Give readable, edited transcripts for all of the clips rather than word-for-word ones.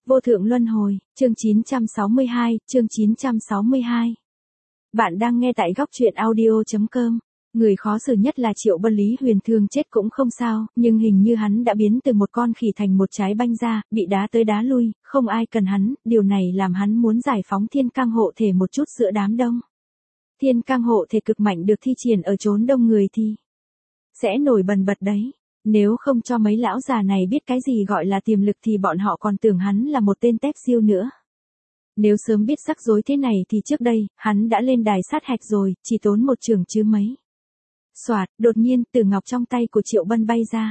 Vô thượng luân hồi, chương 962, chương 962. Bạn đang nghe tại góc truyện audio.com. Người khó xử nhất là Triệu Bân. Lý Huyền Thương chết cũng không sao, nhưng hình như hắn đã biến từ một con khỉ thành một trái banh ra, bị đá tới đá lui, không ai cần hắn, điều này làm hắn muốn giải phóng thiên cang hộ thể một chút giữa đám đông. Thiên cang hộ thể cực mạnh được thi triển ở chốn đông người thì sẽ nổi bần bật đấy. Nếu không cho mấy lão già này biết cái gì gọi là tiềm lực thì bọn họ còn tưởng hắn là một tên tép diêu nữa. Nếu sớm biết rắc rối thế này thì trước đây, hắn đã lên đài sát hạch rồi, chỉ tốn một chưởng chứ mấy. Soạt, đột nhiên, từ ngọc trong tay của Triệu Bân bay ra.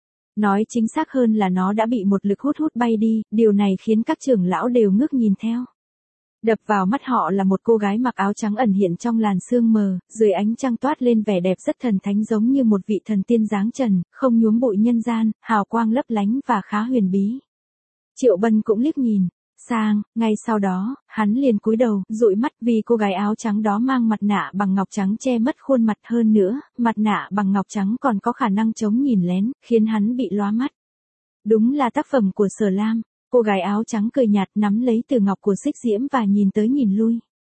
Nói chính xác hơn là nó đã bị một lực hút bay đi, điều này khiến các trưởng lão đều ngước nhìn theo. Đập vào mắt họ là một cô gái mặc áo trắng ẩn hiện trong làn sương mờ, dưới ánh trăng toát lên vẻ đẹp rất thần thánh giống như một vị thần tiên dáng trần, không nhuốm bụi nhân gian, hào quang lấp lánh và khá huyền bí. Triệu Bân cũng liếc nhìn sang, ngay sau đó, hắn liền cúi đầu, dụi mắt vì cô gái áo trắng đó mang mặt nạ bằng ngọc trắng che mất khuôn mặt, hơn nữa, mặt nạ bằng ngọc trắng còn có khả năng chống nhìn lén, khiến hắn bị lóa mắt. Đúng là tác phẩm của Sở Lam. Cô gái áo trắng cười nhạt nắm lấy từ ngọc của Xích Diễm và nhìn tới nhìn lui.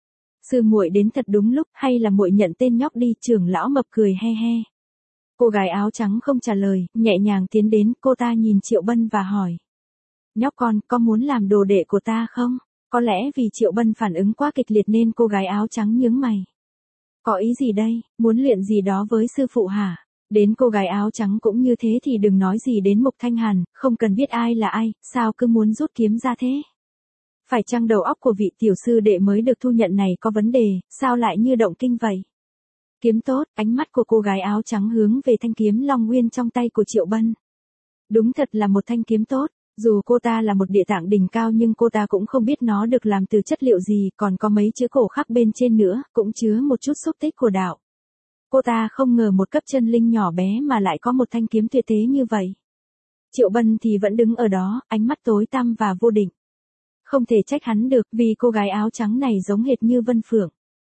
Sư muội đến thật đúng lúc, hay là muội nhận tên nhóc đi? Trưởng lão mập cười he he. Cô gái áo trắng không trả lời, nhẹ nhàng tiến đến, cô ta nhìn Triệu Bân và hỏi. Nhóc con, có muốn làm đồ đệ của ta không? Có lẽ vì Triệu Bân phản ứng quá kịch liệt nên cô gái áo trắng nhướng mày. Có ý gì đây, muốn luyện gì đó với sư phụ hả? Đến cô gái áo trắng cũng như thế thì đừng nói gì đến Mục Thanh Hàn, không cần biết ai là ai, sao cứ muốn rút kiếm ra thế? Phải chăng đầu óc của vị tiểu sư đệ mới được thu nhận này có vấn đề, sao lại như động kinh vậy? Kiếm tốt, ánh mắt của cô gái áo trắng hướng về thanh kiếm Long Nguyên trong tay của Triệu Bân. Đúng thật là một thanh kiếm tốt, dù cô ta là một địa tạng đỉnh cao nhưng cô ta cũng không biết nó được làm từ chất liệu gì, còn có mấy chữ cổ khắc bên trên nữa, cũng chứa một chút xúc tích của đạo. Cô ta không ngờ một cấp chân linh nhỏ bé mà lại có một thanh kiếm tuyệt thế như vậy. Triệu Bân thì vẫn đứng ở đó, ánh mắt tối tăm và vô định. Không thể trách hắn được vì cô gái áo trắng này giống hệt như Vân Phượng.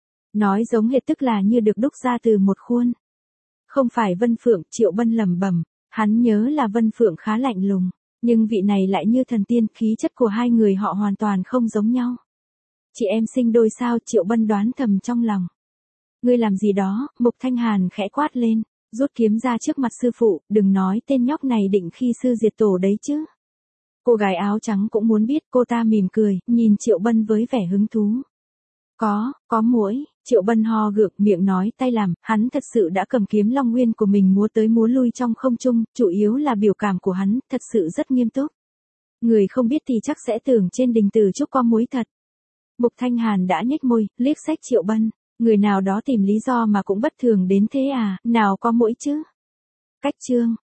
Nói giống hệt tức là như được đúc ra từ một khuôn. Không phải Vân Phượng, Triệu Bân lẩm bẩm, hắn nhớ là Vân Phượng khá lạnh lùng, nhưng vị này lại như thần tiên, khí chất của hai người họ hoàn toàn không giống nhau. Chị em sinh đôi sao? Triệu Bân đoán thầm trong lòng. Ngươi làm gì đó? Mục Thanh Hàn khẽ quát lên, rút kiếm ra trước mặt sư phụ, đừng nói tên nhóc này định khi sư diệt tổ đấy chứ. Cô gái áo trắng cũng muốn biết, cô ta mỉm cười, nhìn Triệu Bân với vẻ hứng thú. Có muỗi, Triệu Bân ho gượng miệng nói tay làm, hắn thật sự đã cầm kiếm Long Nguyên của mình múa tới múa lui trong không trung, chủ yếu là biểu cảm của hắn, thật sự rất nghiêm túc. Người không biết thì chắc sẽ tưởng trên đình Từ Trúc có muối thật. Mục Thanh Hàn đã nhếch môi, liếc xách Triệu Bân. Người nào đó tìm lý do mà cũng bất thường đến thế à, nào có muỗi chứ. Cách chương,